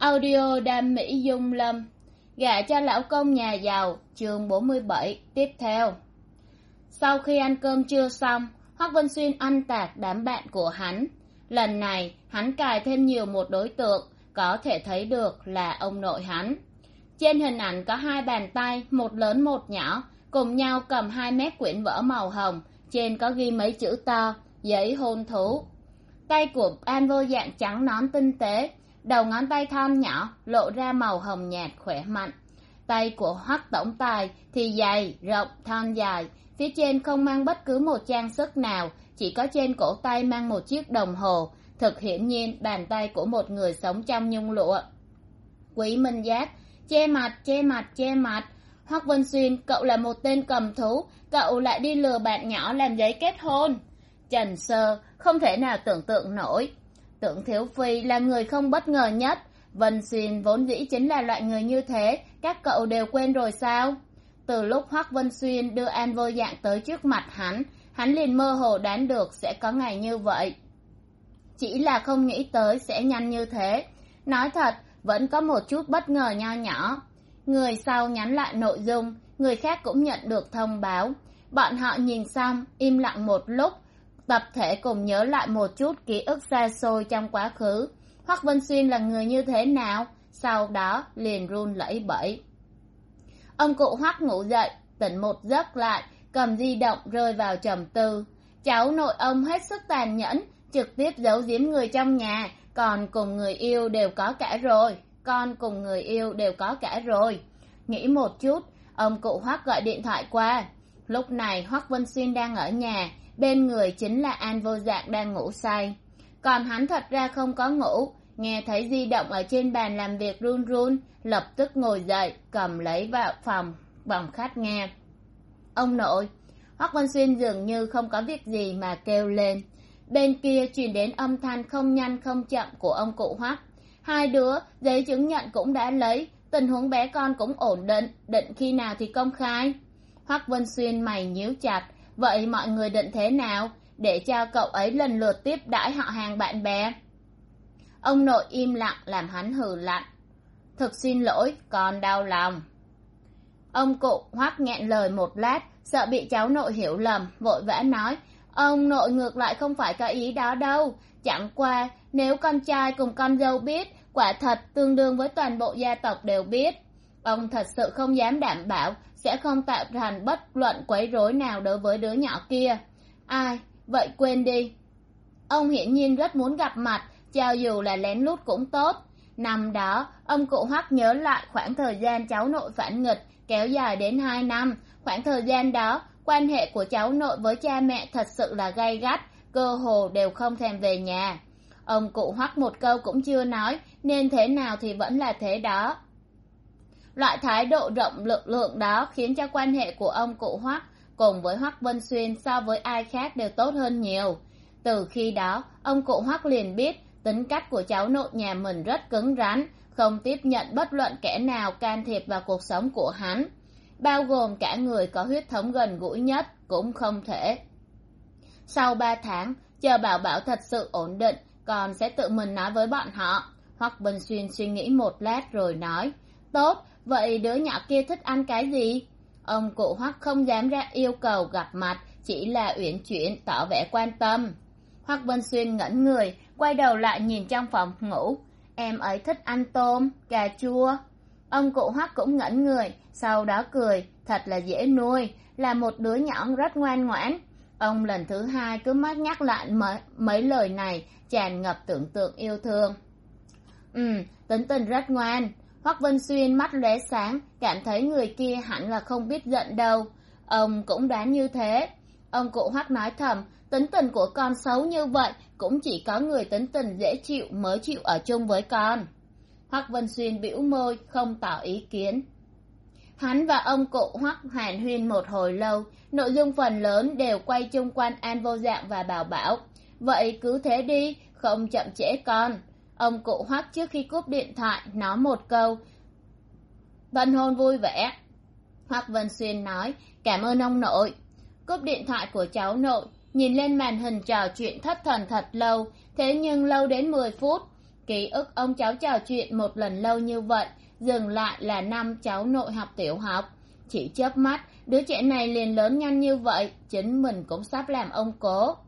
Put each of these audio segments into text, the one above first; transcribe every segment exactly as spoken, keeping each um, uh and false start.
Audio Đam Mỹ Dung Lâm, gả cho lão công nhà giàu, chương bốn mươi bảy tiếp theo. Sau khi ăn cơm trưa xong, Hoắc Vân Xuyên ăn tạc đám bạn của hắn. Lần này hắn cài thêm nhiều một đối tượng, có thể thấy được là ông nội hắn. Trên hình ảnh có hai bàn tay, một lớn một nhỏ, cùng nhau cầm hai mét quyển vở màu hồng, trên có ghi mấy chữ to, giấy hôn thú. Tay của An Vô Dạng trắng nõn tinh tế, đầu ngón tay thon nhỏ lộ ra màu hồng nhạt khỏe mạnh. Tay của Hoắc tổng tài thì dày rộng thon dài, phía trên không mang bất cứ một trang sức nào, chỉ có trên cổ tay mang một chiếc đồng hồ, thực hiển nhiên bàn tay của một người sống trong nhung lụa. Quý Minh Giác, che mặt che mặt che mặt. Hoắc Vân Xuyên, cậu là một tên cầm thú, cậu lại đi lừa bạn nhỏ làm giấy kết hôn. Trần Sơ không thể nào tưởng tượng nổi. Tưởng Thiếu Phi là người không bất ngờ nhất. Vân Xuyên vốn dĩ chính là loại người như thế, các cậu đều quên rồi sao? Từ lúc Hoắc Vân Xuyên đưa An Vô Dạng tới trước mặt hắn, hắn liền mơ hồ đoán được sẽ có ngày như vậy. Chỉ là không nghĩ tới sẽ nhanh như thế. Nói thật, vẫn có một chút bất ngờ nho nhỏ. Người sau nhắn lại nội dung, người khác cũng nhận được thông báo. Bọn họ nhìn xong, im lặng một lúc, tập thể cùng nhớ lại một chút ký ức xa xôi trong quá khứ. Hoắc Vân Xuyên là người như thế nào? Sau đó liền run lẩy bẩy. Ông cụ Hoắc ngủ dậy, tỉnh một giấc lại, cầm di động rơi vào trầm tư. Cháu nội ông hết sức tàn nhẫn, trực tiếp giấu giếm người trong nhà, còn cùng người yêu đều có cả rồi. Con cùng người yêu đều có cả rồi. Nghĩ một chút, ông cụ Hoắc gọi điện thoại qua. Lúc này Hoắc Vân Xuyên đang ở nhà, bên người chính là An Vô Dạng đang ngủ say. Còn hắn thật ra không có ngủ, nghe thấy di động ở trên bàn làm việc run run, lập tức ngồi dậy, cầm lấy vào phòng, phòng khách nghe. Ông nội, Hoắc Vân Xuyên dường như không có việc gì mà kêu lên. Bên kia truyền đến âm thanh không nhanh không chậm của ông cụ Hoắc. Hai đứa, giấy chứng nhận cũng đã lấy, tình huống bé con cũng ổn định, định khi nào thì công khai. Hoắc Vân Xuyên mày nhíu chặt, vậy mọi người định thế nào, để cho cậu ấy lần lượt tiếp đãi họ hàng bạn bè? Ông nội im lặng làm hắn hừ lạnh. Thực xin lỗi, con đau lòng. Ông cụ Hoắc nghẹn lời một lát, sợ bị cháu nội hiểu lầm, vội vã nói, ông nội ngược lại không phải có ý đó đâu, chẳng qua nếu con trai cùng con dâu biết, quả thật tương đương với toàn bộ gia tộc đều biết. Ông thật sự không dám đảm bảo sẽ không tạo thành bất luận quấy rối nào đối với đứa nhỏ kia. Ai, vậy quên đi. Ông hiển nhiên rất muốn gặp mặt, cho dù là lén lút cũng tốt. Năm đó, ông cụ Hoắc nhớ lại khoảng thời gian cháu nội phản nghịch, kéo dài đến hai năm. Khoảng thời gian đó, quan hệ của cháu nội với cha mẹ thật sự là gay gắt, cơ hồ đều không thèm về nhà. Ông cụ Hoắc một câu cũng chưa nói, nên thế nào thì vẫn là thế đó. Loại thái độ rộng lượng lượng đó khiến cho quan hệ của ông cụ Hoắc cùng với Hoắc Vân Xuyên so với ai khác đều tốt hơn nhiều. Từ khi đó, ông cụ Hoắc liền biết tính cách của cháu nội nhà mình rất cứng rắn, không tiếp nhận bất luận kẻ nào can thiệp vào cuộc sống của hắn, bao gồm cả người có huyết thống gần gũi nhất cũng không thể. Sau ba tháng, chờ Bảo Bảo thật sự ổn định, còn sẽ tự mình nói với bọn họ. Hoắc Vân Xuyên suy nghĩ một lát rồi nói, tốt, vậy đứa nhỏ kia thích ăn cái gì? Ông cụ Hoắc không dám ra yêu cầu gặp mặt, chỉ là uyển chuyển tỏ vẻ quan tâm. Hoắc Vân Xuyên ngẩn người, quay đầu lại nhìn trong phòng ngủ. Em ấy thích ăn tôm, cà chua. Ông cụ Hoắc cũng ngẩn người, sau đó cười, thật là dễ nuôi, là một đứa nhỏ rất ngoan ngoãn. Ông lần thứ hai cứ mắc nhắc lại mấy, mấy lời này, tràn ngập tưởng tượng yêu thương. Ừ, tính tình rất ngoan. Hoắc Vân Xuyên mắt lóe sáng, cảm thấy người kia hẳn là không biết giận đâu. Ông cũng đoán như thế. Ông cụ Hoắc nói thầm, tính tình của con xấu như vậy, cũng chỉ có người tính tình dễ chịu mới chịu ở chung với con. Hoắc Vân Xuyên bĩu môi, không tỏ ý kiến. Hắn và ông cụ Hoắc hàn huyên một hồi lâu, nội dung phần lớn đều quay chung quanh An Vô Dạng và Bảo Bảo. Vậy cứ thế đi, không chậm trễ con. Ông cụ Hoắc trước khi cúp điện thoại nói một câu, tân hôn vui vẻ. Hoắc Vân Xuyên nói, cảm ơn ông nội. Cúp điện thoại của cháu nội, nhìn lên màn hình trò chuyện thất thần thật lâu, thế nhưng lâu đến mười phút. Ký ức ông cháu trò chuyện một lần lâu như vậy dừng lại là năm cháu nội học tiểu học. Chỉ chớp mắt đứa trẻ này liền lớn nhanh như vậy, chính mình cũng sắp làm ông cố.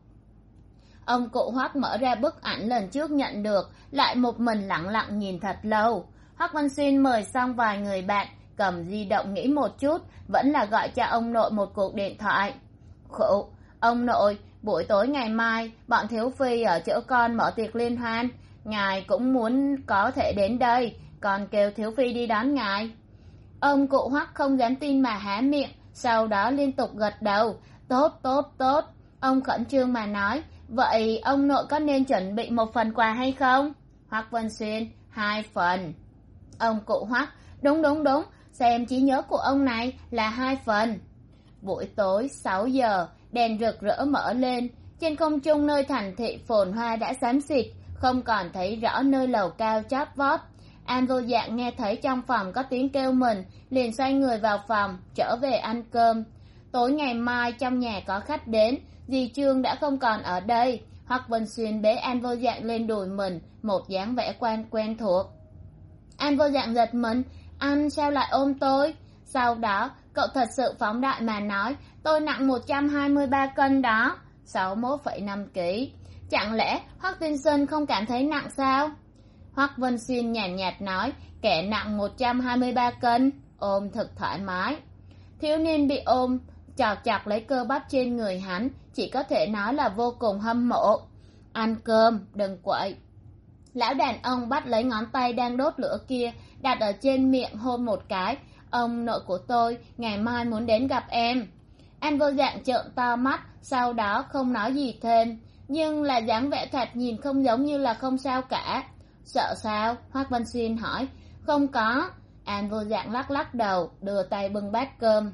Ông cụ Hoắc mở ra bức ảnh lần trước nhận được, lại một mình lặng lặng nhìn thật lâu. Hoắc Văn Xuyên mời xong vài người bạn, cầm di động nghĩ một chút, vẫn là gọi cho ông nội một cuộc điện thoại. Khụ, ông nội, buổi tối ngày mai bọn Thiếu Phi ở chỗ con mở tiệc liên hoan, ngài cũng muốn có thể đến đây, con kêu Thiếu Phi đi đón ngài. Ông cụ Hoắc không dám tin mà há miệng, sau đó liên tục gật đầu. Tốt tốt tốt. Ông khẩn trương mà nói, vậy ông nội có nên chuẩn bị một phần quà hay không? Hoắc Văn Xuyên, hai phần. Ông cụ Hoắc, đúng đúng đúng, xem trí nhớ của ông này là hai phần. Buổi tối sáu giờ, đèn rực rỡ mở lên, trên không trung nơi thành thị phồn hoa đã xám xịt, không còn thấy rõ nơi lầu cao chót vót. An Vô Dạng nghe thấy trong phòng có tiếng kêu mình, liền xoay người vào phòng, trở về ăn cơm. Tối ngày mai trong nhà có khách đến, dì Trương đã không còn ở đây. Hoắc Vân Xuyên bế An Vô Dạng lên đùi mình, một dáng vẻ quen quen thuộc. An Vô Dạng giật mình, anh sao lại ôm tôi? Sau đó cậu thật sự phóng đại mà nói, tôi nặng một trăm hai mươi ba cân đó, sáu mươi mốt phẩy năm ki lô gam. Chẳng lẽ Hoắc Tiên Sinh không cảm thấy nặng sao? Hoắc Vân Xuyên nhàn nhạt, nhạt nói, kẻ nặng một trăm hai mươi ba cân, ôm thật thoải mái. Thiếu niên bị ôm, chọc chọc lấy cơ bắp trên người hắn, chỉ có thể nói là vô cùng hâm mộ. Ăn cơm, đừng quậy. Lão đàn ông bắt lấy ngón tay đang đốt lửa kia, đặt ở trên miệng hôn một cái. Ông nội của tôi, ngày mai muốn đến gặp em. An Vô Dạng trợn to mắt, sau đó không nói gì thêm, nhưng là dáng vẻ thật nhìn không giống như là không sao cả. Sợ sao? Hoắc Văn Xuyên hỏi. Không có. An Vô Dạng lắc lắc đầu, đưa tay bưng bát cơm.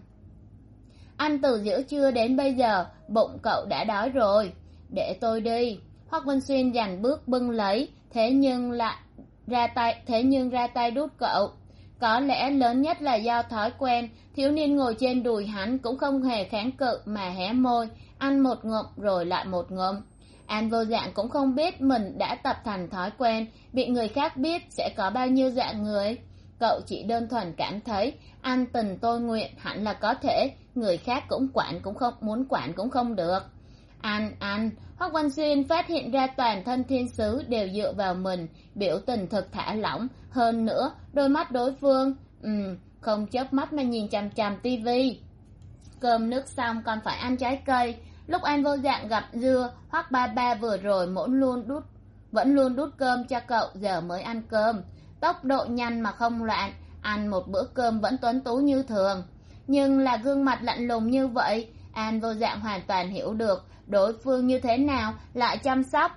Ăn từ giữa trưa đến bây giờ, bụng cậu đã đói rồi. Để tôi đi. Hoắc Văn Xuyên dành bước bưng lấy, thế nhưng lại ra tay, thế nhưng ra tay đút cậu. Có lẽ lớn nhất là do thói quen, thiếu niên ngồi trên đùi hắn cũng không hề kháng cự mà hé môi, ăn một ngụm rồi lại một ngụm. An Vô Dạng cũng không biết mình đã tập thành thói quen, bị người khác biết sẽ có bao nhiêu dạng người. Cậu chỉ đơn thuần cảm thấy ăn tình tôi nguyện hẳn là có thể, người khác cũng quản cũng không muốn quản cũng không được. Ăn ăn, Hoắc Văn Xuyên phát hiện ra toàn thân thiên sứ đều dựa vào mình, biểu tình thực thả lỏng, hơn nữa đôi mắt đối phương ừm không chớp mắt mà nhìn chằm chằm tivi. Cơm nước xong còn phải ăn trái cây. Lúc An Vô Dạng gặp dưa, Hoắc ba ba vừa rồi vẫn luôn đút vẫn luôn đút cơm cho cậu, giờ mới ăn cơm. Tốc độ nhanh mà không loạn, ăn một bữa cơm vẫn tuấn tú như thường, nhưng là gương mặt lạnh lùng như vậy, An Vô Dạng hoàn toàn hiểu được đối phương như thế nào lại chăm sóc.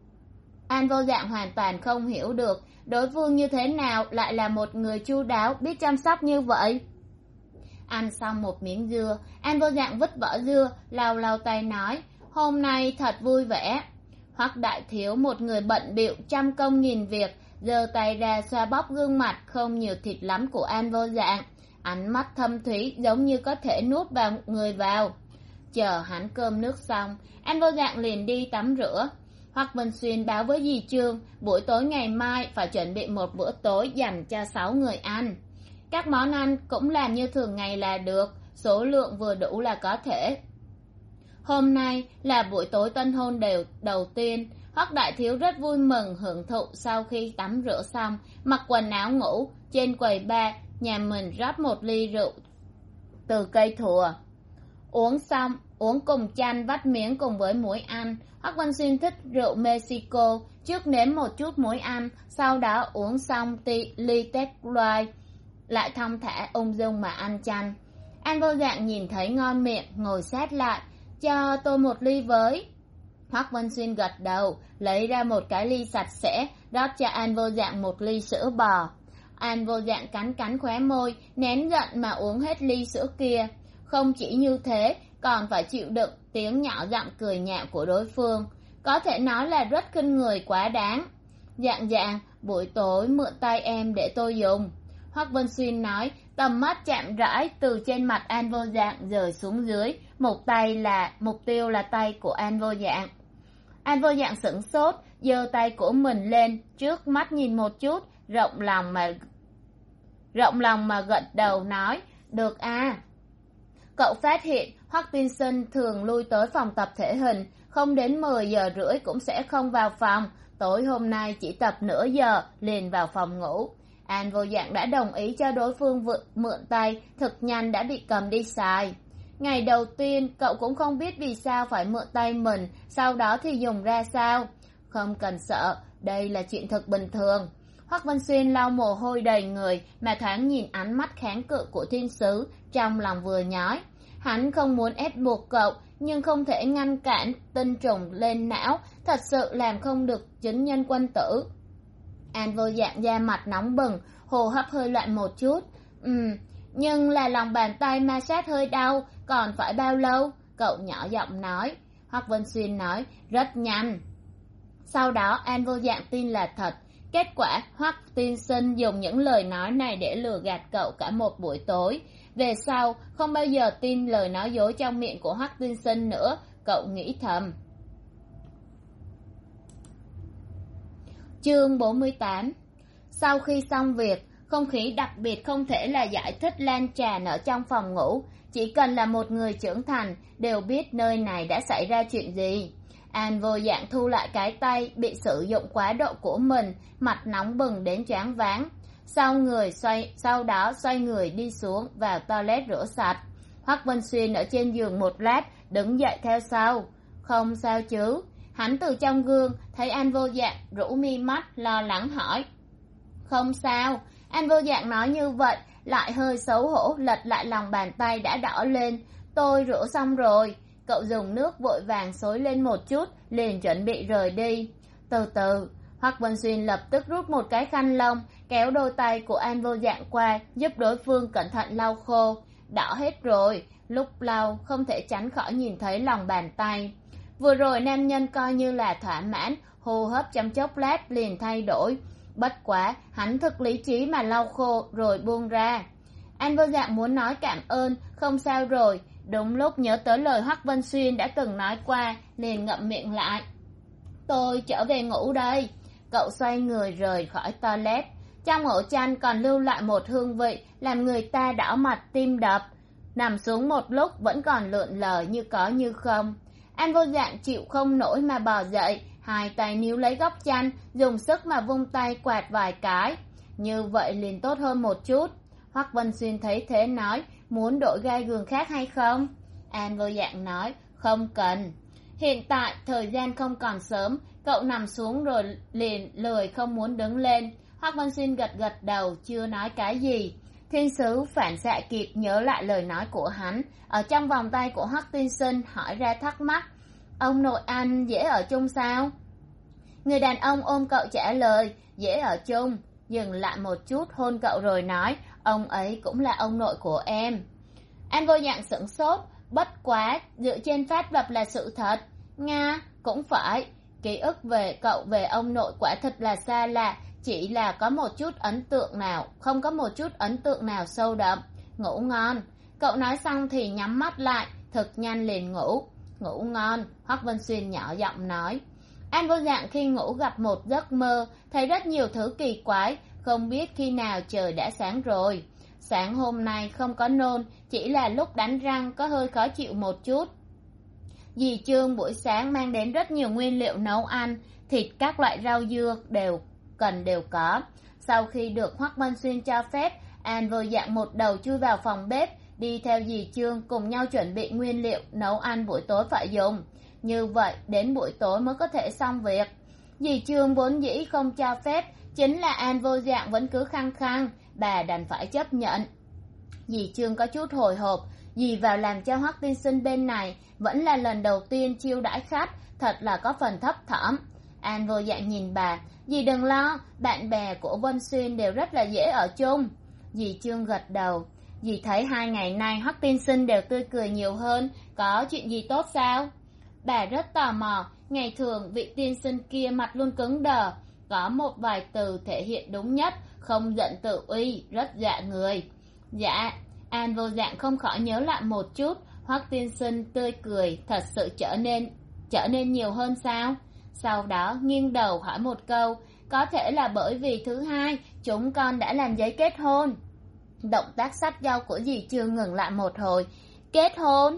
An Vô Dạng hoàn toàn không hiểu được đối phương như thế nào lại là một người chu đáo biết chăm sóc như vậy. Ăn xong một miếng dưa, An Vô Dạng vứt vỏ dưa, lau lau tay nói, hôm nay thật vui vẻ. Hoắc đại thiếu, một người bận bịu trăm công nghìn việc, giơ tay ra xoa bóp gương mặt không nhiều thịt lắm của An Vô Dạng, ánh mắt thâm thúy giống như có thể nuốt vào người vào. Chờ hắn cơm nước xong, An Vô Dạng liền đi tắm rửa. Hoắc Vân Xuyên báo với dì Trương, buổi tối ngày mai phải chuẩn bị một bữa tối dành cho sáu người ăn. Các món ăn cũng làm như thường ngày là được, số lượng vừa đủ là có thể. Hôm nay là buổi tối tân hôn đều đầu tiên, Hoắc đại thiếu rất vui mừng hưởng thụ sau khi tắm rửa xong, mặc quần áo ngủ, trên quầy bar, nhà mình rót một ly rượu từ cây thùa. Uống xong, uống cùng chanh vắt miếng cùng với muối ăn. Hoắc Văn Xuyên thích rượu Mexico, trước nếm một chút muối ăn, sau đó uống xong tí, ly tét loai, lại thong thả ung dung mà ăn chanh. An Vô Dạng nhìn thấy ngon miệng, ngồi sát lại, cho tôi một ly với. Hoắc Văn Xuyên gật đầu, lấy ra một cái ly sạch sẽ, rót cho An Vô Dạng một ly sữa bò. An Vô Dạng cắn cắn khóe môi, nén giận mà uống hết ly sữa kia. Không chỉ như thế, còn phải chịu đựng tiếng nhỏ giọng cười nhạo của đối phương, có thể nói là rất khinh người quá đáng. Dạng Dạng, buổi tối mượn tay em để tôi dùng. Hoắc Vân Xuyên nói, tầm mắt chạm rãi từ trên mặt An Vô Dạng rời xuống dưới, một tay là mục tiêu là tay của An Vô Dạng. An Vô Dạng sửng sốt, giơ tay của mình lên trước mắt nhìn một chút, rộng lòng mà rộng lòng mà gật đầu nói, được à. Cậu phát hiện Hutchinson thường lui tới phòng tập thể hình, không đến mười giờ rưỡi cũng sẽ không vào phòng, tối hôm nay chỉ tập nửa giờ liền vào phòng ngủ. An vô dạng đã đồng ý cho đối phương vượt mượn tay, thực nhanh đã bị cầm đi xài. Ngày đầu tiên cậu cũng không biết vì sao phải mượn tay mình, sau đó thì dùng ra sao. Không cần sợ, đây là chuyện thật bình thường. Hoắc Văn Xuyên lau mồ hôi đầy người mà thoáng nhìn ánh mắt kháng cự của thiên sứ, trong lòng vừa nhói. Hắn không muốn ép buộc cậu, nhưng không thể ngăn cản tinh trùng lên não, thật sự làm không được chính nhân quân tử. An vô dạng da mặt nóng bừng, hô hấp hơi loạn một chút. Ừm, nhưng là lòng bàn tay ma sát hơi đau, còn phải bao lâu? Cậu nhỏ giọng nói. Hoắc Văn Xuyên nói, rất nhanh. Sau đó An vô dạng tin là thật. Kết quả Hoắc tiên sinh dùng những lời nói này để lừa gạt cậu cả một buổi tối. Về sau không bao giờ tin lời nói dối trong miệng của Hoắc tiên sinh nữa, cậu nghĩ thầm. Chương bốn mươi tám. Sau khi xong việc, không khí đặc biệt không thể là giải thích lan tràn ở trong phòng ngủ. Chỉ cần là một người trưởng thành đều biết nơi này đã xảy ra chuyện gì. An vô dạng thu lại cái tay bị sử dụng quá độ của mình, mặt nóng bừng đến choáng váng. Sau người xoay, sau đó xoay người đi xuống vào toilet rửa sạch. Hoắc Vân Xuyên ở trên giường một lát, đứng dậy theo sau. Không sao chứ? Hắn từ trong gương thấy An vô dạng rũ mi mắt, lo lắng hỏi. Không sao. An vô dạng nói như vậy, lại hơi xấu hổ lật lại lòng bàn tay đã đỏ lên. Tôi rửa xong rồi. Cậu dùng nước vội vàng xối lên một chút, liền chuẩn bị rời đi. Từ từ, Hoắc Vân Xuyên lập tức rút một cái khăn lông, kéo đôi tay của An vô dạng qua, giúp đối phương cẩn thận lau khô. Đỏ hết rồi, lúc lau không thể tránh khỏi nhìn thấy lòng bàn tay. Vừa rồi nam nhân coi như là thỏa mãn, hô hấp trong chốc lát liền thay đổi. Bất quá, hắn thực lý trí mà lau khô rồi buông ra. An vô dạng muốn nói cảm ơn, không sao rồi. Đúng lúc nhớ tới lời Hoắc Vân Xuyên đã từng nói qua, liền ngậm miệng lại. Tôi trở về ngủ đây. Cậu xoay người rời khỏi toilet. Trong ổ chăn còn lưu lại một hương vị làm người ta đỏ mặt tim đập. Nằm xuống một lúc vẫn còn lượn lờ như có như không. An vô dạng chịu không nổi mà bò dậy, hai tay níu lấy góc chăn, dùng sức mà vung tay quạt vài cái. Như vậy liền tốt hơn một chút. Hoắc Vân Xuyên thấy thế nói, muốn đổi gai giường khác hay không? An vô dạng nói, không cần. Hiện tại thời gian không còn sớm, cậu nằm xuống rồi liền lười không muốn đứng lên. Hoắc Vân Xuyên gật gật đầu, chưa nói cái gì. Thiên sứ phản xạ kịp nhớ lại lời nói của hắn, ở trong vòng tay của Hoắc tiên sinh hỏi ra thắc mắc. Ông nội anh dễ ở chung sao? Người đàn ông ôm cậu trả lời, dễ ở chung. Dừng lại một chút hôn cậu rồi nói, ông ấy cũng là ông nội của em. An vô dạng sửng sốt, bất quá dựa trên pháp luật là sự thật. Nga, cũng phải. Ký ức về cậu về ông nội quả thật là xa lạ, chỉ là có một chút ấn tượng nào, không có một chút ấn tượng nào sâu đậm. Ngủ ngon. Cậu nói xong thì nhắm mắt lại, thật nhanh liền ngủ. Ngủ ngon, Hoắc Vân Xuyên nhỏ giọng nói. An vô dạng khi ngủ gặp một giấc mơ, thấy rất nhiều thứ kỳ quái, không biết khi nào trời đã sáng rồi. Sáng hôm nay không có nôn, chỉ là lúc đánh răng có hơi khó chịu một chút. Dì Trương buổi sáng mang đến rất nhiều nguyên liệu nấu ăn, thịt các loại rau dưa đều cần đều có. Sau khi được Hoắc Vân Xuyên cho phép, An vô dạng một đầu chui vào phòng bếp, đi theo dì Trương cùng nhau chuẩn bị nguyên liệu nấu ăn buổi tối phải dùng. Như vậy đến buổi tối mới có thể xong việc. Dì Trương vốn dĩ không cho phép, chính là An vô dạng vẫn cứ khăng khăng, bà đành phải chấp nhận. Dì Trương có chút hồi hộp, dì vào làm cho Hoắc tiên sinh bên này vẫn là lần đầu tiên chiêu đãi khách, thật là có phần thấp thỏm. An vô dạng nhìn bà, dì đừng lo, bạn bè của Vân Xuyên đều rất là dễ ở chung. Dì Trương gật đầu, dì thấy hai ngày nay Hoắc tiên sinh đều tươi cười nhiều hơn, có chuyện gì tốt sao? Bà rất tò mò, ngày thường vị tiên sinh kia mặt luôn cứng đờ, có một vài từ thể hiện đúng nhất, không giận tự uy, rất dạ người. Dạ, An vô dạng không khỏi nhớ lại một chút, Hoắc tiên sinh tươi cười thật sự trở nên trở nên nhiều hơn sao? sau đó nghiêng đầu hỏi một câu, có thể là bởi vì thứ hai chúng con đã làm giấy kết hôn. Động tác xách dao của dì Trương ngừng lại một hồi. Kết hôn?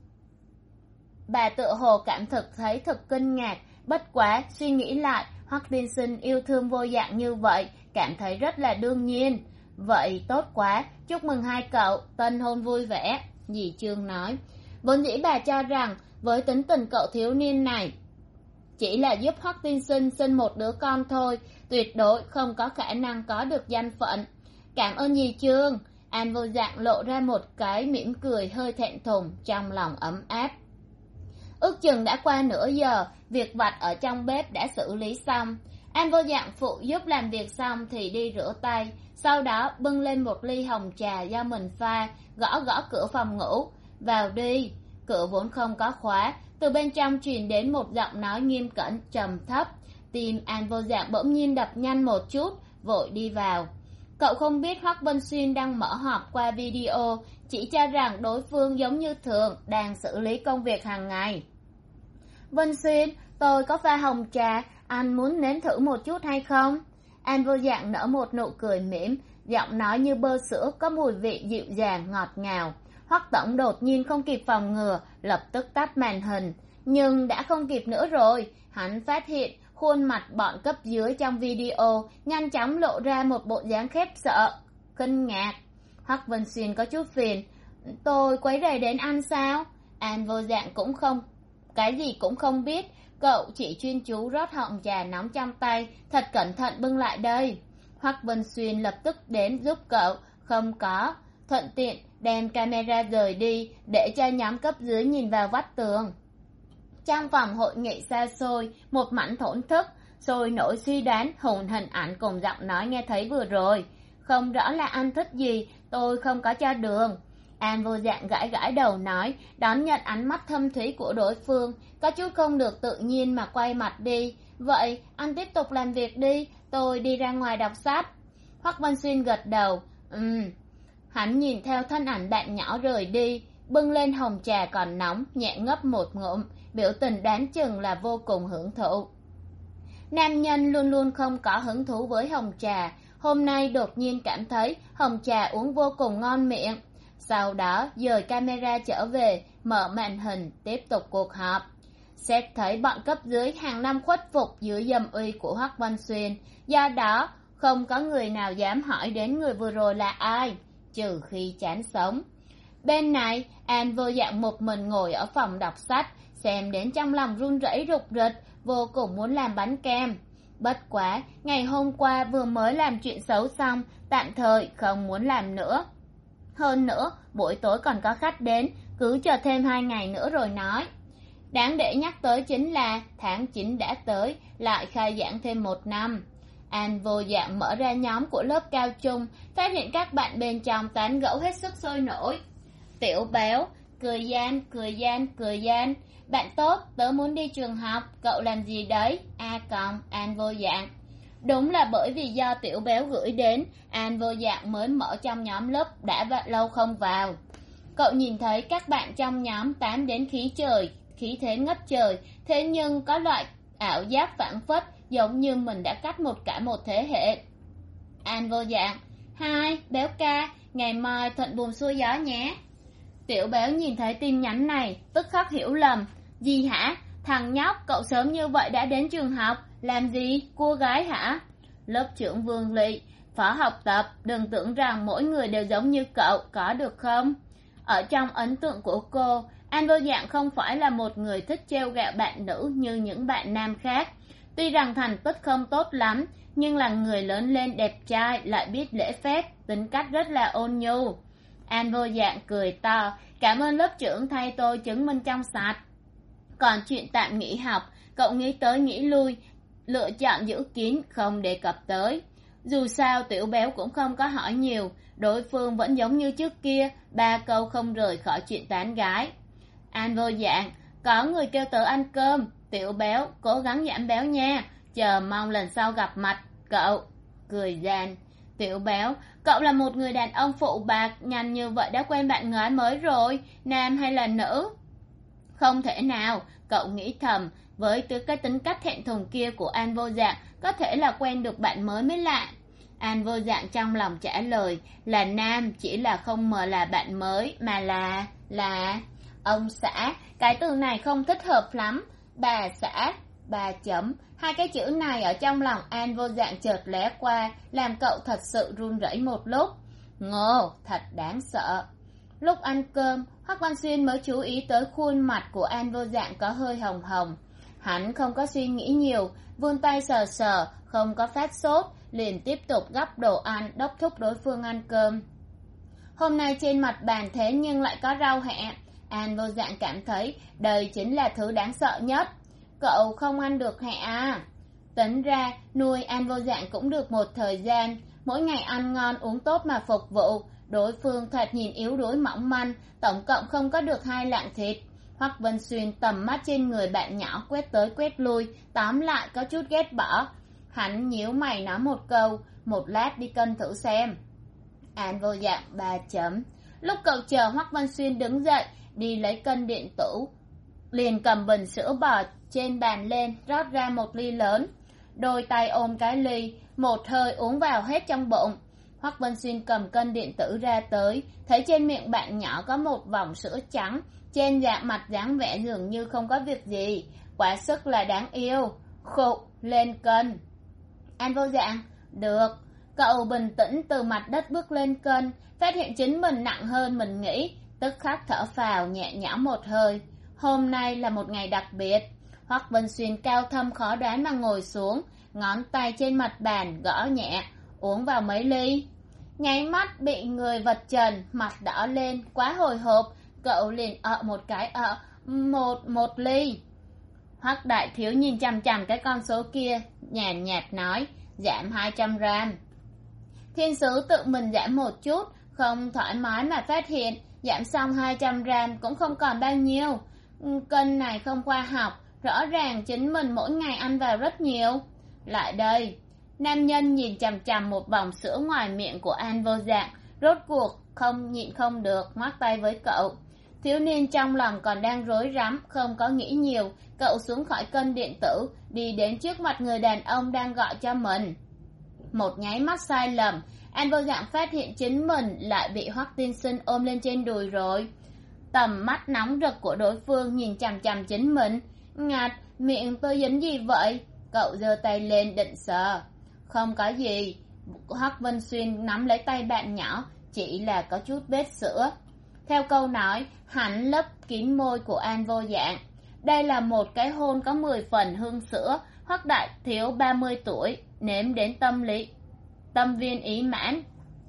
Bà tựa hồ cảm thực thấy thật kinh ngạc, bất quá suy nghĩ lại, Hodgkinson yêu thương vô dạng như vậy, cảm thấy rất là đương nhiên. Vậy tốt quá, chúc mừng hai cậu, tân hôn vui vẻ, dì Trương nói. Vốn dĩ bà cho rằng với tính tình cậu thiếu niên này chỉ là giúp Hodgkinson sinh một đứa con thôi, tuyệt đối không có khả năng có được danh phận. Cảm ơn dì Trương. An vô dạng lộ ra một cái mỉm cười hơi thẹn thùng, trong lòng ấm áp. Ước chừng đã qua nửa giờ, việc vặt ở trong bếp đã xử lý xong. An vô dạng phụ giúp làm việc xong thì đi rửa tay, sau đó bưng lên một ly hồng trà do mình pha, gõ gõ cửa phòng ngủ. Vào đi. Cửa vốn không có khóa, từ bên trong truyền đến một giọng nói nghiêm cẩn trầm thấp. Tim An vô dạng bỗng nhiên đập nhanh một chút, vội đi vào. Cậu không biết Hoắc Vân Xuyên đang mở họp qua video, chỉ cho rằng đối phương giống như thường đang xử lý công việc hàng ngày. Vân Xuyên, tôi có pha hồng trà, anh muốn nếm thử một chút hay không? An vô dạng nở một nụ cười mỉm, giọng nói như bơ sữa có mùi vị dịu dàng ngọt ngào. Hoắc tổng đột nhiên không kịp phòng ngừa, lập tức tắt màn hình, nhưng đã không kịp nữa rồi. Hắn phát hiện khuôn mặt bọn cấp dưới trong video nhanh chóng lộ ra một bộ dáng khiếp sợ, kinh ngạc. Hoắc Vân Xuyên có chút phiền. Tôi quấy rầy đến anh sao? An vô dạng cũng không, cái gì cũng không biết. Cậu chỉ chuyên chú rót họng trà nóng trong tay, thật cẩn thận bưng lại đây. Hoắc Vân Xuyên lập tức đến giúp cậu. Không có, thuận tiện đem camera rời đi để cho nhóm cấp dưới nhìn vào vách tường. Trong phòng hội nghị xa xôi, một mảnh thổn thức, sôi nổi suy đoán hùng hình ảnh cùng giọng nói nghe thấy vừa rồi. Không rõ là anh thích gì, tôi không có cho đường. An vô dạng gãi gãi đầu nói, đón nhận ánh mắt thâm thúy của đối phương, có chút không được tự nhiên mà quay mặt đi. Vậy anh tiếp tục làm việc đi, tôi đi ra ngoài đọc sách. Hoắc Văn Xuyên gật đầu. Ừm. Hắn nhìn theo thân ảnh bạn nhỏ rời đi, bưng lên hồng trà còn nóng, nhẹ ngấp một ngụm, biểu tình đáng chừng là vô cùng hưởng thụ. Nam nhân luôn luôn không có hứng thú với hồng trà, hôm nay đột nhiên cảm thấy hồng trà uống vô cùng ngon miệng. Sau đó dời camera trở về, mở màn hình, tiếp tục cuộc họp. Xét thấy bọn cấp dưới hàng năm khuất phục dưới dâm uy của Hoắc Văn Xuyên, do đó không có người nào dám hỏi đến người vừa rồi là ai, trừ khi chán sống. Bên này, An vô dạng một mình ngồi ở phòng đọc sách, xem đến trong lòng run rẩy rục rịch, vô cùng muốn làm bánh kem. Bất quá, ngày hôm qua vừa mới làm chuyện xấu xong, tạm thời không muốn làm nữa. Hơn nữa, buổi tối còn có khách đến, cứ chờ thêm hai ngày nữa rồi nói. Đáng để nhắc tới chính là tháng chín đã tới, lại khai giảng thêm một năm. An vô dạng mở ra nhóm của lớp cao trung, phát hiện các bạn bên trong tán gẫu hết sức sôi nổi. Tiểu béo, cười gian, cười gian, cười gian. Bạn tốt, tớ muốn đi trường học, cậu làm gì đấy? A cộng, An vô dạng. Đúng là bởi vì do tiểu béo gửi đến, An vô dạng mới mở trong nhóm lớp đã lâu không vào. Cậu nhìn thấy các bạn trong nhóm tán đến khí trời, khí thế ngất trời, thế nhưng có loại ảo giác phảng phất giống như mình đã cách một cả một thế hệ. An vô dạng, hai, béo ca, ngày mai thuận buồm xuôi gió nhé. Tiểu béo nhìn thấy tin nhắn này, tức khắc hiểu lầm. Gì hả? Thằng nhóc, cậu sớm như vậy đã đến trường học, làm gì? Cua gái hả? Lớp trưởng Vương Lị, phó học tập, đừng tưởng rằng mỗi người đều giống như cậu, có được không? Ở trong ấn tượng của cô, An vô dạng không phải là một người thích trêu ghẹo bạn nữ như những bạn nam khác. Tuy rằng thành tích không tốt lắm, nhưng là người lớn lên đẹp trai, lại biết lễ phép, tính cách rất là ôn nhu. An vô dạng cười to, cảm ơn lớp trưởng thay tôi chứng minh trong sạch. Còn chuyện tạm nghỉ học, cậu nghĩ tới nghĩ lui, lựa chọn giữ kín, không đề cập tới. Dù sao tiểu béo cũng không có hỏi nhiều, đối phương vẫn giống như trước kia, ba câu không rời khỏi chuyện tán gái. An vô dạng, có người kêu tớ ăn cơm, tiểu béo, cố gắng giảm béo nha, chờ mong lần sau gặp mặt, cậu. Cười gian, tiểu béo, cậu là một người đàn ông phụ bạc, nhanh như vậy đã quen bạn gái mới rồi, nam hay là nữ? Không thể nào, cậu nghĩ thầm, với tư cái tính cách thẹn thùng kia của An Vô Dạng, có thể là quen được bạn mới mới lạ. An Vô Dạng trong lòng trả lời là Nam, chỉ là không mờ là bạn mới, mà là... là... Ông xã, cái từ này không thích hợp lắm. Bà xã, bà chấm, hai cái chữ này ở trong lòng An Vô Dạng chợt lóe qua, làm cậu thật sự run rẩy một lúc. Ngô, thật đáng sợ. Lúc ăn cơm, Hoắc Văn Xuyên mới chú ý tới khuôn mặt của An Vô Dạng có hơi hồng hồng. Hắn không có suy nghĩ nhiều, vươn tay sờ sờ, không có phát sốt, liền tiếp tục gắp đồ ăn, đốc thúc đối phương ăn cơm. Hôm nay trên mặt bàn thế nhưng lại có rau hẹ. An Vô Dạng cảm thấy đây chính là thứ đáng sợ nhất. Cậu không ăn được hẹ à? Tính ra nuôi An Vô Dạng cũng được một thời gian, mỗi ngày ăn ngon uống tốt mà phục vụ. Đối phương thoạt nhìn yếu đuối mỏng manh, tổng cộng không có được hai lạng thịt. Hoắc Vân Xuyên tầm mắt trên người bạn nhỏ quét tới quét lui, tóm lại có chút ghét bỏ. Hắn nhíu mày nói một câu, một lát đi cân thử xem. An Vô Dạng ba chấm. Lúc cậu chờ Hoắc Văn Xuyên đứng dậy đi lấy cân điện tử, liền cầm bình sữa bò trên bàn lên, rót ra một ly lớn. Đôi tay ôm cái ly, một hơi uống vào hết trong bụng. Hoắc Vân Xuyên cầm cân điện tử ra tới, thấy trên miệng bạn nhỏ có một vòng sữa trắng, trên dạng mặt dáng vẻ dường như không có việc gì, quá sức là đáng yêu. Khụ, lên cân. An Vô Dạng, được. Cậu bình tĩnh từ mặt đất bước lên cân, phát hiện chính mình nặng hơn mình nghĩ, tức khắc thở phào nhẹ nhõm một hơi. Hôm nay là một ngày đặc biệt. Hoắc Vân Xuyên cao thâm khó đoán mà ngồi xuống, ngón tay trên mặt bàn gõ nhẹ, uống vào mấy ly. Nháy mắt bị người vật trần, mặt đỏ lên, quá hồi hộp, cậu liền ợ một cái ợ, một một ly. Hoắc đại thiếu nhìn chằm chằm cái con số kia, nhàn nhạt nói, giảm hai trăm gram. Thiên sứ tự mình giảm một chút, không thoải mái mà phát hiện, giảm xong hai trăm gram cũng không còn bao nhiêu. Cân này không khoa học, rõ ràng chính mình mỗi ngày ăn vào rất nhiều. Lại đây. Nam nhân nhìn chằm chằm một vòng sữa ngoài miệng của An Vô Dạng, rốt cuộc không nhịn không được, ngoắc tay với cậu. Thiếu niên trong lòng còn đang rối rắm, không có nghĩ nhiều, cậu xuống khỏi cân điện tử, đi đến trước mặt người đàn ông đang gọi cho mình. Một nháy mắt sai lầm, An Vô Dạng phát hiện chính mình lại bị Hoắc tiên sinh ôm lên trên đùi rồi. Tầm mắt nóng rực của đối phương nhìn chằm chằm chính mình. Ngạt, miệng tôi dính gì vậy? Cậu giơ tay lên định sờ. Không có gì. Hoắc Vân Xuyên nắm lấy tay bạn nhỏ, chỉ là có chút vết sữa. Theo câu nói, hắn lấp kín môi của An Vô Dạng. Đây là một cái hôn có mười phần hương sữa. Hoắc đại thiếu ba mươi tuổi, nếm đến tâm lý tâm viên ý mãn.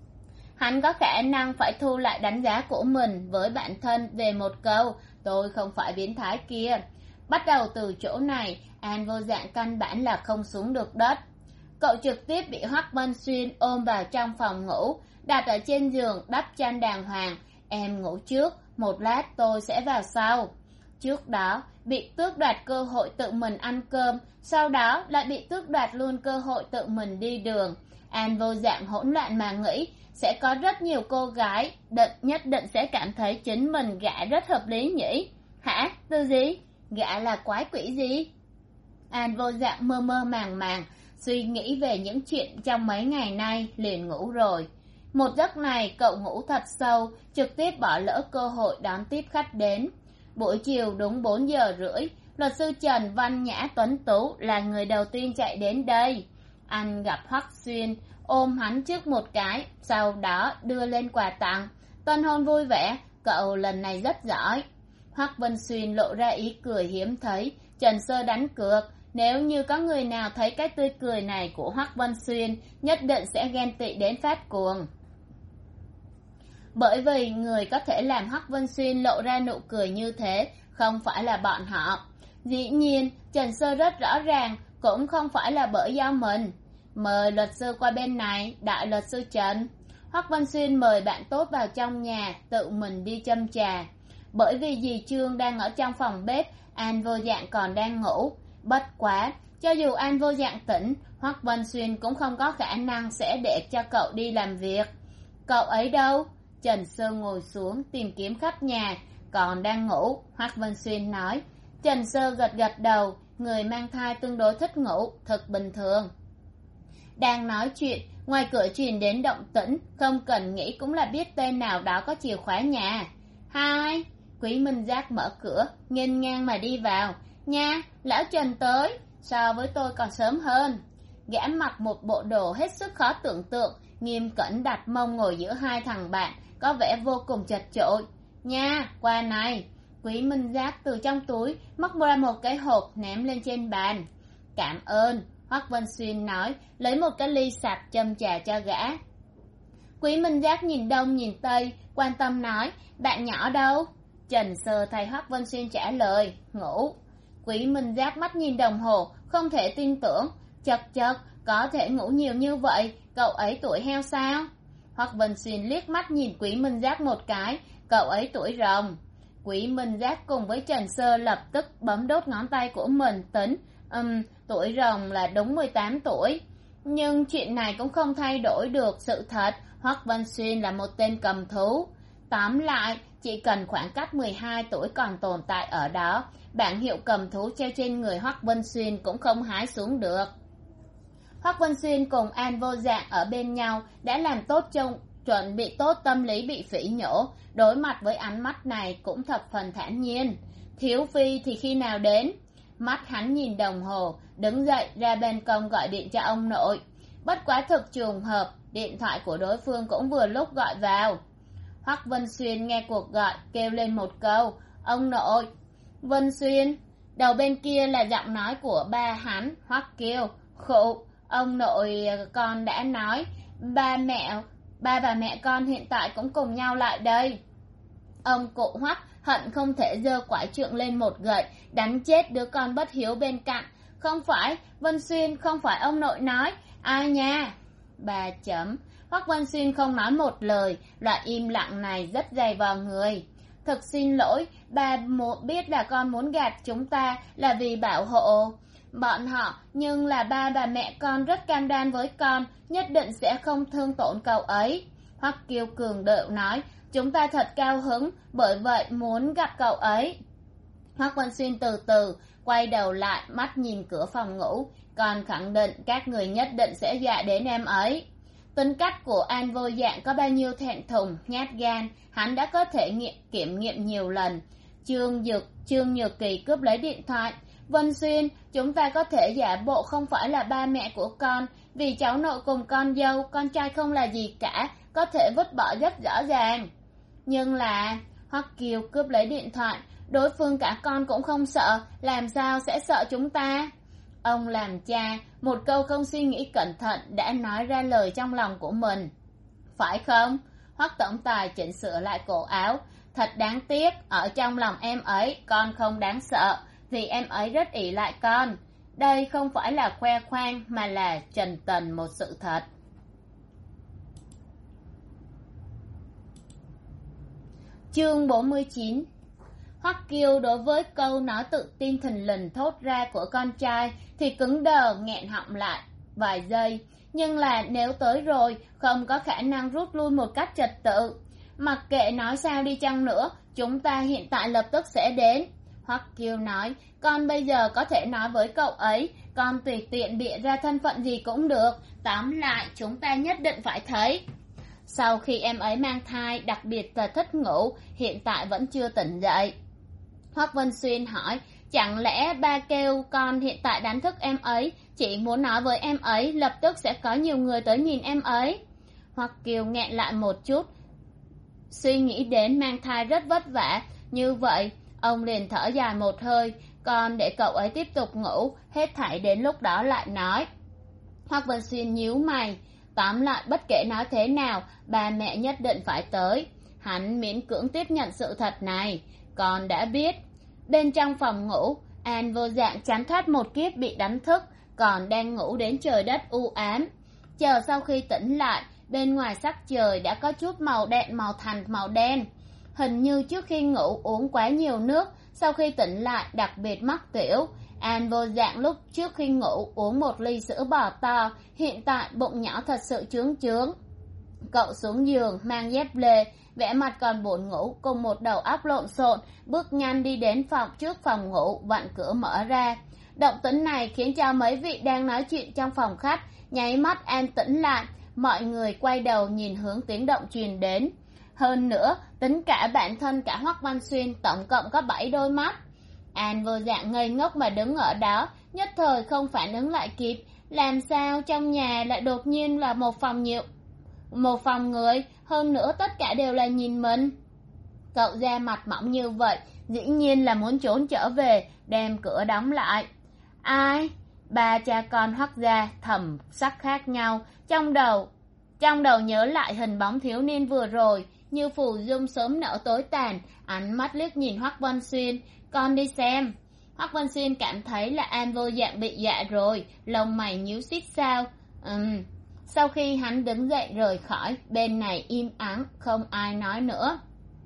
Hắn có khả năng phải thu lại đánh giá của mình với bản thân về một câu, tôi không phải biến thái kia. Bắt đầu từ chỗ này, An Vô Dạng căn bản là không xuống được đất. Cậu trực tiếp bị Hoắc Vân Xuyên ôm vào trong phòng ngủ, đặt ở trên giường đắp chăn đàng hoàng. Em ngủ trước, một lát tôi sẽ vào sau. Trước đó, bị tước đoạt cơ hội tự mình ăn cơm, sau đó lại bị tước đoạt luôn cơ hội tự mình đi đường. An Vô Dạng hỗn loạn mà nghĩ, sẽ có rất nhiều cô gái định nhất định sẽ cảm thấy chính mình gã rất hợp lý nhỉ. Hả? Từ gì? Gã là quái quỷ gì? An Vô Dạng mơ mơ màng màng, suy nghĩ về những chuyện trong mấy ngày nay, liền ngủ rồi. Một giấc này cậu ngủ thật sâu, trực tiếp bỏ lỡ cơ hội đón tiếp khách đến. Buổi chiều đúng bốn giờ rưỡi, luật sư Trần Văn Nhã Tuấn Tú là người đầu tiên chạy đến đây. Anh gặp Hoắc Xuyên, ôm hắn trước một cái, sau đó đưa lên quà tặng. Tân hôn vui vẻ, cậu lần này rất giỏi. Hoắc Vân Xuyên lộ ra ý cười hiếm thấy. Trần Sơ đánh cược, nếu như có người nào thấy cái tươi cười này của Hoắc Vân Xuyên, nhất định sẽ ghen tị đến phát cuồng. Bởi vì người có thể làm Hoắc Vân Xuyên lộ ra nụ cười như thế không phải là bọn họ. Dĩ nhiên, Trần Sơ rất rõ ràng, cũng không phải là bởi do mình. Mời luật sư qua bên này, đại luật sư Trần. Hoắc Vân Xuyên mời bạn tốt vào trong nhà, tự mình đi châm trà. Bởi vì dì Trương đang ở trong phòng bếp, An Vô Dạng còn đang ngủ. Bất quá, cho dù An Vô Dạng tỉnh, Hoắc Vân Xuyên cũng không có khả năng sẽ để cho cậu đi làm việc. Cậu ấy đâu? Trần Sơ ngồi xuống tìm kiếm khắp nhà, còn đang ngủ. Hoắc Vân Xuyên nói. Trần Sơ gật gật đầu, người mang thai tương đối thích ngủ, thật bình thường. Đang nói chuyện, ngoài cửa truyền đến động tĩnh, không cần nghĩ cũng là biết tên nào đó có chìa khóa nhà. Hai, Quý Minh Giác mở cửa, nghênh ngang mà đi vào. Nha, lão Trần tới, so với tôi còn sớm hơn. Gã mặc một bộ đồ hết sức khó tưởng tượng, nghiêm cẩn đặt mông ngồi giữa hai thằng bạn, có vẻ vô cùng chật chội. Nha, qua này. Quý Minh Giác từ trong túi móc ra một cái hộp ném lên trên bàn. Cảm ơn, Hoắc Vân Xuyên nói, lấy một cái ly sạch châm trà cho gã. Quý Minh Giác nhìn đông nhìn tây, quan tâm nói, bạn nhỏ đâu? Trần Sơ thay Hoắc Vân Xuyên trả lời, ngủ. Quý Minh Giác mắt nhìn đồng hồ, không thể tin tưởng, chật chật, có thể ngủ nhiều như vậy, cậu ấy tuổi heo sao? Hoắc Vân Xuyên liếc mắt nhìn Quý Minh Giác một cái, cậu ấy tuổi rồng. Quý Minh Giác cùng với Trần Sơ lập tức bấm đốt ngón tay của mình tính, um, tuổi rồng là đúng mười tám tuổi. Nhưng chuyện này cũng không thay đổi được sự thật, Hoắc Vân Xuyên là một tên cầm thú. Tóm lại, chỉ cần khoảng cách mười hai tuổi còn tồn tại ở đó, bảng hiệu cầm thú treo trên người Hoắc Vân Xuyên cũng không hái xuống được. Hoắc Vân Xuyên cùng An Vô Dạng ở bên nhau đã làm tốt trông chuẩn bị tốt tâm lý bị phỉ nhổ, đối mặt với ánh mắt này cũng thập phần thản nhiên. Thiếu phi thì khi nào đến? Mắt hắn nhìn đồng hồ, đứng dậy ra ban công gọi điện cho ông nội. Bất quá thực trùng hợp, điện thoại của đối phương cũng vừa lúc gọi vào. Hoắc Vân Xuyên nghe cuộc gọi, kêu lên một câu, ông nội. Vân Xuyên, đầu bên kia là giọng nói của ba hắn, Hoắc Kiều. Khụ, ông nội con đã nói, ba mẹ, ba và mẹ con hiện tại cũng cùng nhau lại đây. Ông cụ Hoắc hận không thể giơ quải trượng lên một gậy, đánh chết đứa con bất hiếu bên cạnh. Không phải, Vân Xuyên, không phải ông nội nói, ai nha? Bà chấm. Hoắc Vân Xuyên không nói một lời, loại im lặng này rất dày vào người. Thật xin lỗi, bà biết là con muốn gạt chúng ta là vì bảo hộ bọn họ, nhưng là ba và mẹ con rất cam đoan với con, nhất định sẽ không thương tổn cậu ấy. Hoắc Kiều cường điệu nói, chúng ta thật cao hứng, bởi vậy muốn gặp cậu ấy. Hoắc Vân Xuyên từ từ quay đầu lại, mắt nhìn cửa phòng ngủ, còn khẳng định các người nhất định sẽ dọa đến em ấy. Tính cách của An Vô Dạng có bao nhiêu thẹn thùng, nhát gan, hắn đã có thể nghiệm, kiểm nghiệm nhiều lần. Trương Dược, Trương Nhược Kỳ cướp lấy điện thoại. Vân Xuyên, chúng ta có thể giả bộ không phải là ba mẹ của con, vì cháu nội cùng con dâu, con trai không là gì cả, có thể vứt bỏ rất rõ ràng. Nhưng là, Hoắc Kiều cướp lấy điện thoại, đối phương cả con cũng không sợ, làm sao sẽ sợ chúng ta? Ông làm cha, một câu không suy nghĩ cẩn thận đã nói ra lời trong lòng của mình. Phải không? Hoắc tổng tài chỉnh sửa lại cổ áo. Thật đáng tiếc, ở trong lòng em ấy, con không đáng sợ, vì em ấy rất ỷ lại con. Đây không phải là khoe khoang, mà là trần tần một sự thật. Chương bốn mươi chín. Hoắc Kiều đối với câu nói tự tin thình lình thốt ra của con trai thì cứng đờ nghẹn họng lại vài giây, nhưng là nếu tới rồi không có khả năng rút lui một cách trật tự. Mặc kệ nói sao đi chăng nữa, chúng ta hiện tại lập tức sẽ đến. Hoắc Kiều nói, con bây giờ có thể nói với cậu ấy, con tùy tiện bịa ra thân phận gì cũng được, tóm lại chúng ta nhất định phải thấy. Sau khi em ấy mang thai, đặc biệt là thích ngủ, hiện tại vẫn chưa tỉnh dậy. Hoắc Vân Xuyên hỏi, chẳng lẽ ba kêu con hiện tại đánh thức em ấy, chỉ muốn nói với em ấy lập tức sẽ có nhiều người tới nhìn em ấy? Hoắc Kiều nghẹn lại một chút, suy nghĩ đến mang thai rất vất vả, như vậy ông liền thở dài một hơi, còn để cậu ấy tiếp tục ngủ, hết thảy đến lúc đó lại nói. Hoắc Vân Xuyên nhíu mày, tóm lại bất kể nói thế nào, ba mẹ nhất định phải tới. Hắn miễn cưỡng tiếp nhận sự thật này. Con đã biết. Bên trong phòng ngủ, An Vô Dạng tránh thoát một kiếp bị đánh thức, còn đang ngủ đến trời đất u ám. Chờ sau khi tỉnh lại, bên ngoài sắc trời đã có chút màu đen màu thành màu đen. Hình như trước khi ngủ uống quá nhiều nước, sau khi tỉnh lại đặc biệt mắc tiểu. An Vô Dạng lúc trước khi ngủ uống một ly sữa bò to, hiện tại bụng nhỏ thật sự trướng trướng. Cậu xuống giường mang dép lê, vẻ mặt còn buồn ngủ, cùng một đầu óc lộn xộn, bước nhanh đi đến phòng trước phòng ngủ, vặn cửa mở ra. Động tĩnh này khiến cho mấy vị đang nói chuyện trong phòng khách nháy mắt an tĩnh lại, mọi người quay đầu nhìn hướng tiếng động truyền đến. Hơn nữa, tính cả bản thân cả Hoắc Văn Xuyên tổng cộng có bảy đôi mắt. An Vô Dạng ngây ngốc mà đứng ở đó, nhất thời không phản ứng lại kịp, làm sao trong nhà lại đột nhiên là một phòng nhiều một phòng người, hơn nữa tất cả đều là nhìn mình. Cậu da mặt mỏng như vậy, dĩ nhiên là muốn trốn trở về, đem cửa đóng lại. Ai? Ba cha con Hoắc gia thầm sắc khác nhau, trong đầu trong đầu nhớ lại hình bóng thiếu niên vừa rồi, như phù dung sớm nở tối tàn, ánh mắt liếc nhìn Hoắc Văn Xuyên, con đi xem. Hoắc Văn Xuyên cảm thấy là An Vô Dạng bị dọa rồi, lông mày nhíu xít sao. Ừm. Sau khi hắn đứng dậy rời khỏi, bên này im ắng, không ai nói nữa.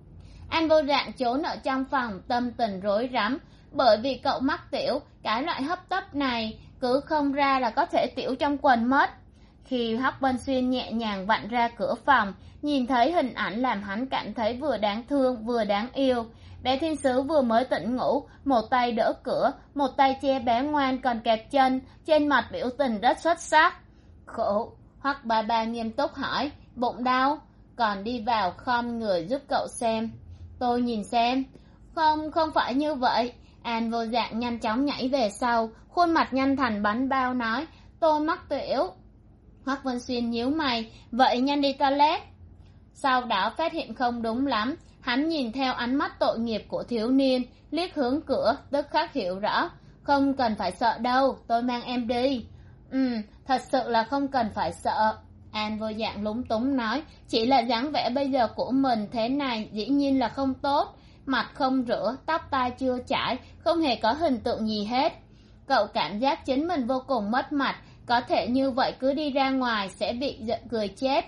An Vô Dạng trốn ở trong phòng, tâm tình rối rắm, bởi vì cậu mắc tiểu, cái loại hấp tấp này cứ không ra là có thể tiểu trong quần mất. Khi Hoắc Văn Xuyên nhẹ nhàng vặn ra cửa phòng, nhìn thấy hình ảnh làm hắn cảm thấy vừa đáng thương vừa đáng yêu. Bé thiên sứ vừa mới tỉnh ngủ, một tay đỡ cửa, một tay che bé ngoan còn kẹp chân, trên mặt biểu tình rất xuất sắc. Khổ, Hoắc ba ba nghiêm túc hỏi, bụng đau, còn đi vào khom người giúp cậu xem. Tôi nhìn xem. Không, không phải như vậy. An Vô Dạng nhanh chóng nhảy về sau, khuôn mặt nhanh thành bánh bao nói, tôi mắc tiểu. Hoắc Văn Xuyên nhíu mày, vậy nhanh đi toilet. Sau đó phát hiện không đúng lắm, hắn nhìn theo ánh mắt tội nghiệp của thiếu niên, liếc hướng cửa, tức khắc hiểu rõ. Không cần phải sợ đâu, tôi mang em đi. Ừ, thật sự là không cần phải sợ. An Vô Dạng lúng túng nói, chỉ là dáng vẻ bây giờ của mình thế này dĩ nhiên là không tốt. Mặt không rửa, tóc tai chưa chải, không hề có hình tượng gì hết. Cậu cảm giác chính mình vô cùng mất mặt, có thể như vậy cứ đi ra ngoài sẽ bị giận cười chết.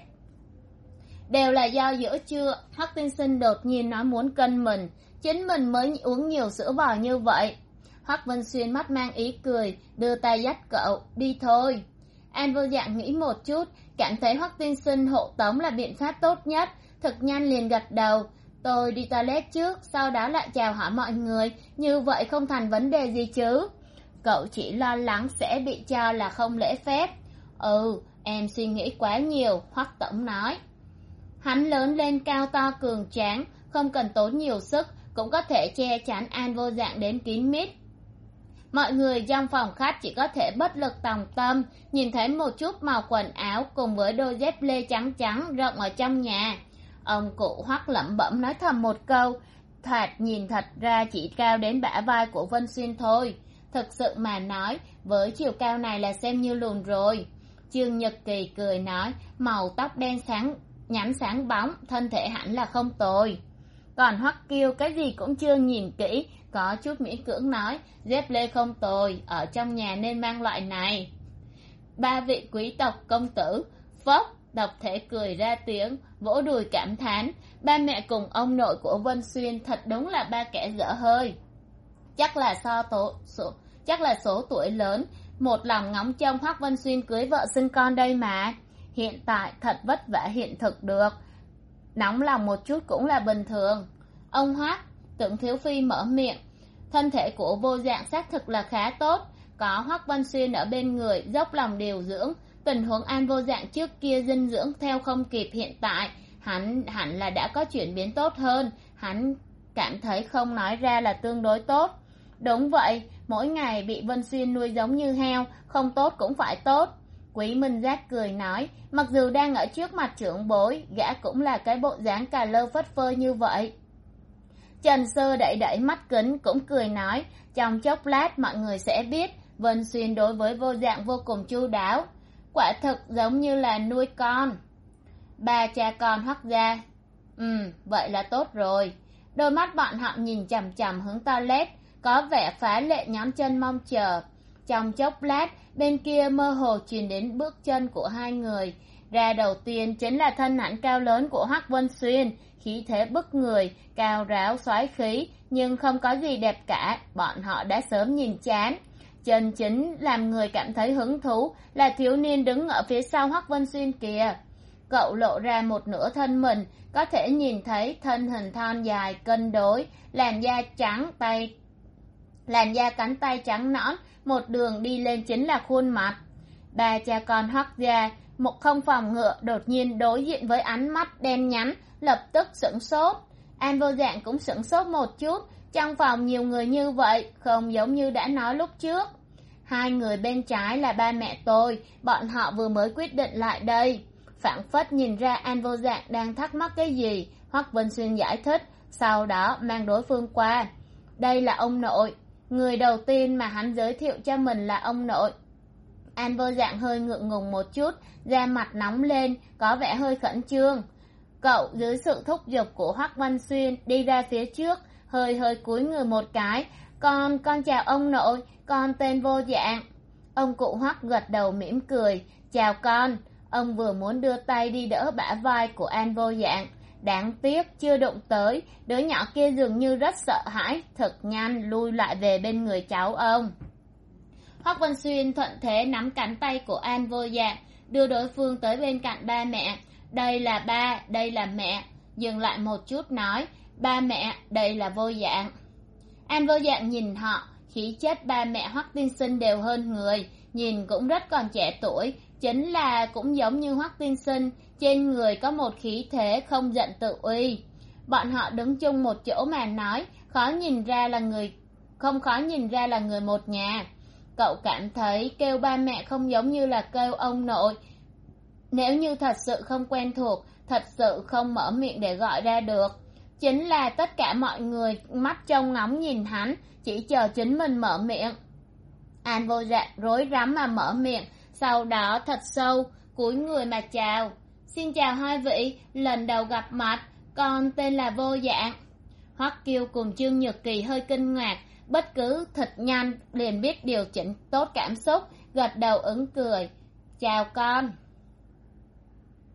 Đều là do giữa trưa, Hoắc tiên sinh đột nhiên nói muốn cân mình, chính mình mới uống nhiều sữa bò như vậy. Hoắc Vân Xuyên mắt mang ý cười, đưa tay dắt cậu, đi thôi. An Vô Dạng nghĩ một chút, cảm thấy Hoắc tiên sinh hộ tống là biện pháp tốt nhất, thực nhanh liền gật đầu. Tôi đi toilet trước, sau đó lại chào hỏi mọi người, như vậy không thành vấn đề gì chứ. Cậu chỉ lo lắng sẽ bị cho là không lễ phép. Ừ, em suy nghĩ quá nhiều, Hoắc tổng nói. Hắn lớn lên cao to cường tráng, không cần tốn nhiều sức, cũng có thể che chắn An Vô Dạng đến kín mít. Mọi người trong phòng khách chỉ có thể bất lực tòng tâm, nhìn thấy một chút màu quần áo cùng với đôi dép lê trắng trắng rộng ở trong nhà. Ông cụ Hoắc lẩm bẩm nói thầm một câu, thoạt nhìn thật ra chỉ cao đến bả vai của Vân Xuyên thôi. Thực sự mà nói, với chiều cao này là xem như lùn rồi. Trương Nhật Kỳ cười nói, màu tóc đen sáng, nhắn sáng bóng, thân thể hẳn là không tồi. Còn Hoắc Kiêu cái gì cũng chưa nhìn kỹ, có chút miễn cưỡng nói, dép lê không tồi, ở trong nhà nên mang loại này. Ba vị quý tộc công tử, phốc, độc thể cười ra tiếng, vỗ đùi cảm thán, ba mẹ cùng ông nội của Vân Xuyên thật đúng là ba kẻ dở hơi. Chắc là so tổ, số, chắc là số tuổi lớn, một lòng ngóng trông Hoắc Vân Xuyên cưới vợ sinh con đây mà. Hiện tại thật vất vả hiện thực được, nóng lòng một chút cũng là bình thường. Ông Hoắc, Tưởng Thiếu Phi mở miệng, thân thể của Vô Dạng xác thực là khá tốt, có Hoắc Vân Xuyên ở bên người dốc lòng điều dưỡng, tình huống An Vô Dạng trước kia dinh dưỡng theo không kịp hiện tại, hắn hẳn là đã có chuyển biến tốt hơn, hắn cảm thấy không nói ra là tương đối tốt. Đúng vậy, mỗi ngày bị Vân Xuyên nuôi giống như heo, không tốt cũng phải tốt. Quý Minh Giác cười nói, mặc dù đang ở trước mặt trưởng bối, gã cũng là cái bộ dáng cà lơ phất phơ như vậy. Trần Sơ đẩy đẩy mắt kính cũng cười nói, trong chốc lát mọi người sẽ biết, Vân Xuyên đối với Vô Dạng vô cùng chu đáo. Quả thực giống như là nuôi con. Ba cha con Hoắc gia. Ừ, vậy là tốt rồi. Đôi mắt bọn họ nhìn chằm chằm hướng toilet, có vẻ phá lệ nhón chân mong chờ. Trong chốc lát, bên kia mơ hồ truyền đến bước chân của hai người. Ra đầu tiên chính là thân ảnh cao lớn của Hoắc Vân Xuyên, khí thế bức người, cao ráo xoáy khí, nhưng không có gì đẹp cả, bọn họ đã sớm nhìn chán. Chân chính làm người cảm thấy hứng thú là thiếu niên đứng ở phía sau Hoắc Vân Xuyên kìa. Cậu lộ ra một nửa thân mình, có thể nhìn thấy thân hình thon dài, cân đối, làn da trắng tay, làn da cánh tay trắng nõn, một đường đi lên chính là khuôn mặt. Ba cha con Hoắc gia một không phòng ngựa đột nhiên đối diện với ánh mắt đen nhánh, lập tức sửng sốt. An Vô Dạng cũng sửng sốt một chút, trong phòng nhiều người như vậy, không giống như đã nói lúc trước. Hai người bên trái là ba mẹ tôi, bọn họ vừa mới quyết định lại đây. Phảng phất nhìn ra An Vô Dạng đang thắc mắc cái gì, Hoắc Vân Xuyên giải thích, sau đó mang đối phương qua. Đây là ông nội. Người đầu tiên mà hắn giới thiệu cho mình là ông nội. An Vô Dạng hơi ngượng ngùng một chút, da mặt nóng lên, có vẻ hơi khẩn trương. Cậu dưới sự thúc giục của Hoắc Văn Xuyên đi ra phía trước, hơi hơi cúi người một cái. Con, con chào ông nội, con tên Vô Dạng. Ông cụ Hoắc gật đầu mỉm cười, chào con. Ông vừa muốn đưa tay đi đỡ bả vai của An Vô Dạng. Đáng tiếc chưa đụng tới, đứa nhỏ kia dường như rất sợ hãi, thật nhanh lui lại về bên người cháu ông. Hoắc Vân Xuyên thuận thế nắm cánh tay của An Vô Dạng, đưa đối phương tới bên cạnh ba mẹ. Đây là ba, đây là mẹ. Dừng lại một chút nói, ba mẹ, đây là Vô Dạng. An Vô Dạng nhìn họ, khí chất ba mẹ Hoắc tiên sinh đều hơn người, nhìn cũng rất còn trẻ tuổi, chính là cũng giống như Hoắc tiên sinh, trên người có một khí thế không giận tự uy. Bọn họ đứng chung một chỗ mà nói, khó nhìn ra là người, không khó nhìn ra là người một nhà. Cậu cảm thấy kêu ba mẹ không giống như là kêu ông nội. Nếu như thật sự không quen thuộc, thật sự không mở miệng để gọi ra được. Chính là tất cả mọi người mắt trông ngóng nhìn hắn, chỉ chờ chính mình mở miệng. An Vô Dạng rối rắm mà mở miệng, sau đó thật sâu, cúi người mà chào. Xin chào hai vị, lần đầu gặp mặt, con tên là Vô Dạng. Hoắc Kiêu cùng Trương Nhược Kỳ hơi kinh ngạc, bất cứ thật nhanh liền biết điều chỉnh tốt cảm xúc, gật đầu ứng cười. Chào con.